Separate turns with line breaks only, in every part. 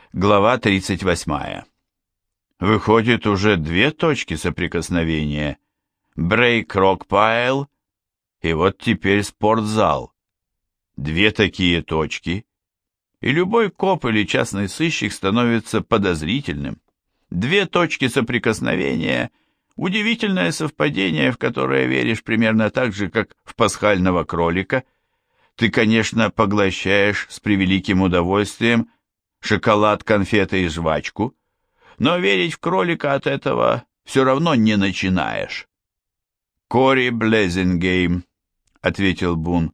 Глава 38. Выходит, уже две точки соприкосновения. Брейк-Рок-Пайл и вот теперь спортзал. Две такие точки, и любой коп или частный сыщик становится подозрительным. Две точки соприкосновения – удивительное совпадение, в которое веришь примерно так же, как в пасхального кролика. Ты, конечно, поглощаешь с превеликим удовольствием шоколад, конфеты и жвачку, но верить в кролика от этого все равно не начинаешь. «Кори Блезингейм», — ответил Бун.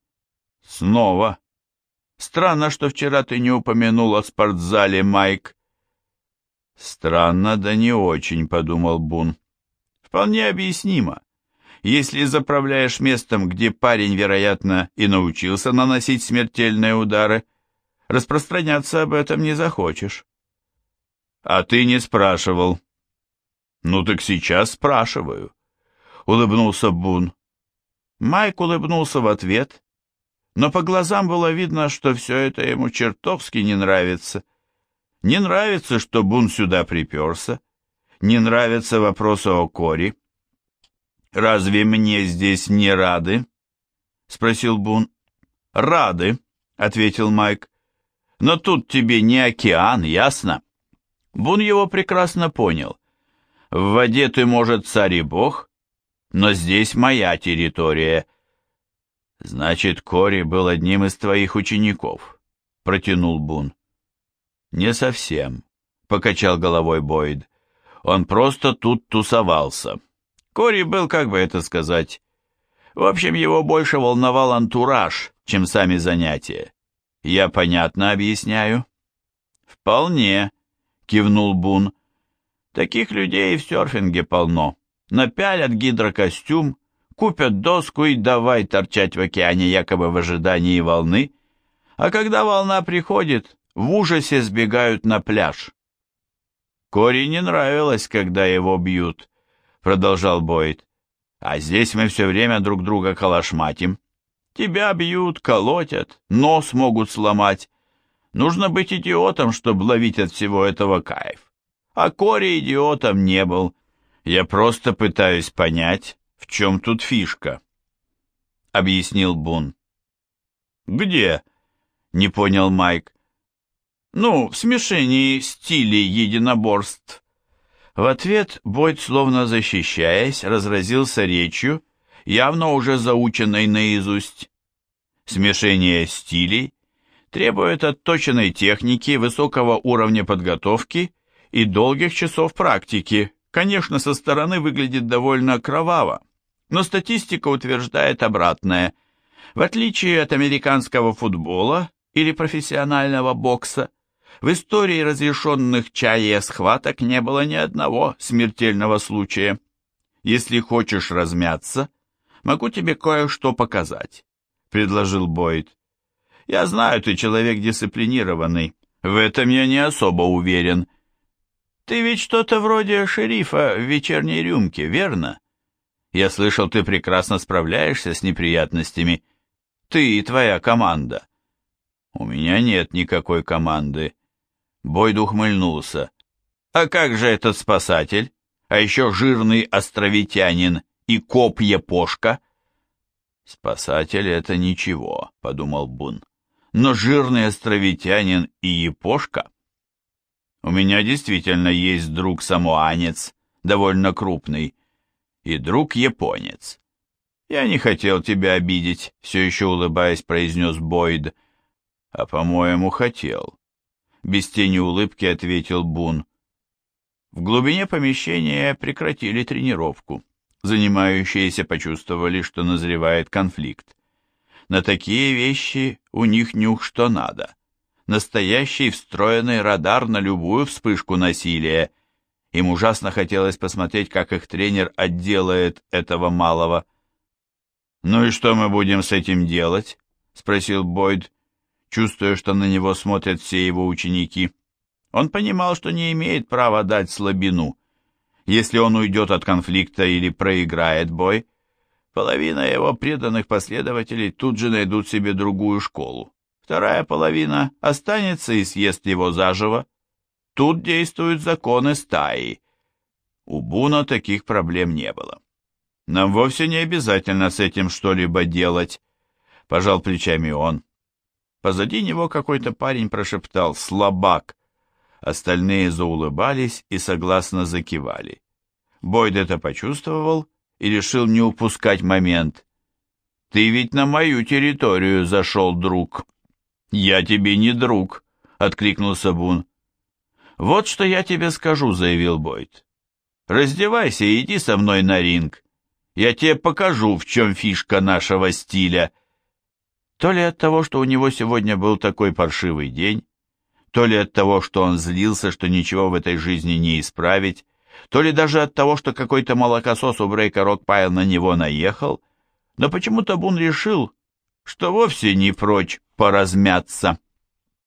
«Снова. Странно, что вчера ты не упомянул о спортзале, Майк». «Странно, да не очень», — подумал Бун. «Вполне объяснимо. Если заправляешь местом, где парень, вероятно, и научился наносить смертельные удары, распространяться об этом не захочешь». «А ты не спрашивал». «Ну так сейчас спрашиваю», — улыбнулся Бун. Майк улыбнулся в ответ, но по глазам было видно, что все это ему чертовски не нравится. Не нравится, что Бун сюда приперся, не нравятся вопросы о Кори. «Разве мне здесь не рады?» — спросил Бун. «Рады», — ответил Майк. «Но тут тебе не океан, ясно?» Бун его прекрасно понял. «В воде ты, может, царь и бог, но здесь моя территория». «Значит, Кори был одним из твоих учеников», — протянул Бун. «Не совсем», — покачал головой Бойд. «Он просто тут тусовался. Кори был, как бы это сказать... В общем, его больше волновал антураж, чем сами занятия. Я понятно объясняю?» «Вполне», — кивнул Бун. «Таких людей в серфинге полно. Напялят гидрокостюм, купят доску и давай торчать в океане якобы в ожидании волны, а когда волна приходит, в ужасе сбегают на пляж». «Кори не нравилось, когда его бьют», — продолжал Бойд. «А здесь мы все время друг друга калашматим. Тебя бьют, колотят, нос могут сломать. Нужно быть идиотом, чтобы ловить от всего этого кайф. А Кори идиотом не был. Я просто пытаюсь понять, в чем тут фишка», — объяснил Бун. «Где?» — не понял Майк. «Ну, в смешении стилей единоборств». В ответ Бойд, словно защищаясь, разразился речью, явно уже заученной наизусть. Смешение стилей требует отточенной техники, высокого уровня подготовки и долгих часов практики. Конечно, со стороны выглядит довольно кроваво, но статистика утверждает обратное. В отличие от американского футбола или профессионального бокса, в истории разрешенных ЧАЭ схваток не было ни одного смертельного случая. Если хочешь размяться, могу тебе кое-что показать, — предложил Бойд. Я знаю, ты человек дисциплинированный, в этом я не особо уверен. Ты ведь что-то вроде шерифа в вечерней рюмке, верно? Я слышал, ты прекрасно справляешься с неприятностями. Ты и твоя команда. У меня нет никакой команды. Бойд ухмыльнулся. А как же этот спасатель? А еще жирный островитянин и коп-епошка? Спасатель — это ничего, подумал Бун. Но жирный островитянин и епошка? У меня действительно есть друг-самоанец, довольно крупный, и друг-японец. Я не хотел тебя обидеть, все еще улыбаясь, произнес Бойд. А, по-моему, хотел. Без тени улыбки ответил Бун. В глубине помещения прекратили тренировку. Занимающиеся почувствовали, что назревает конфликт. На такие вещи у них нюх что надо. Настоящий встроенный радар на любую вспышку насилия. Им ужасно хотелось посмотреть, как их тренер отделает этого малого. «Ну и что мы будем с этим делать?» — спросил Бойд, чувствуя, что на него смотрят все его ученики. Он понимал, что не имеет права дать слабину. Если он уйдет от конфликта или проиграет бой, половина его преданных последователей тут же найдут себе другую школу. В вторая половина останется и съест его заживо. Тут действуют законы стаи. У Буна таких проблем не было. Нам вовсе не обязательно с этим что-либо делать, пожал плечами он. Позади него какой-то парень прошептал «слабак». Остальные заулыбались и согласно закивали. Бойд это почувствовал и решил не упускать момент. «Ты ведь на мою территорию зашел, друг». «Я тебе не друг», — откликнулся Бун. «Вот что я тебе скажу», — заявил Бойд. «Раздевайся и иди со мной на ринг. Я тебе покажу, в чем фишка нашего стиля». То ли от того, что у него сегодня был такой паршивый день, то ли от того, что он злился, что ничего в этой жизни не исправить, то ли даже от того, что какой-то молокосос у Брейка Рокпайл на него наехал, но почему-то Бун решил, что вовсе не прочь поразмяться.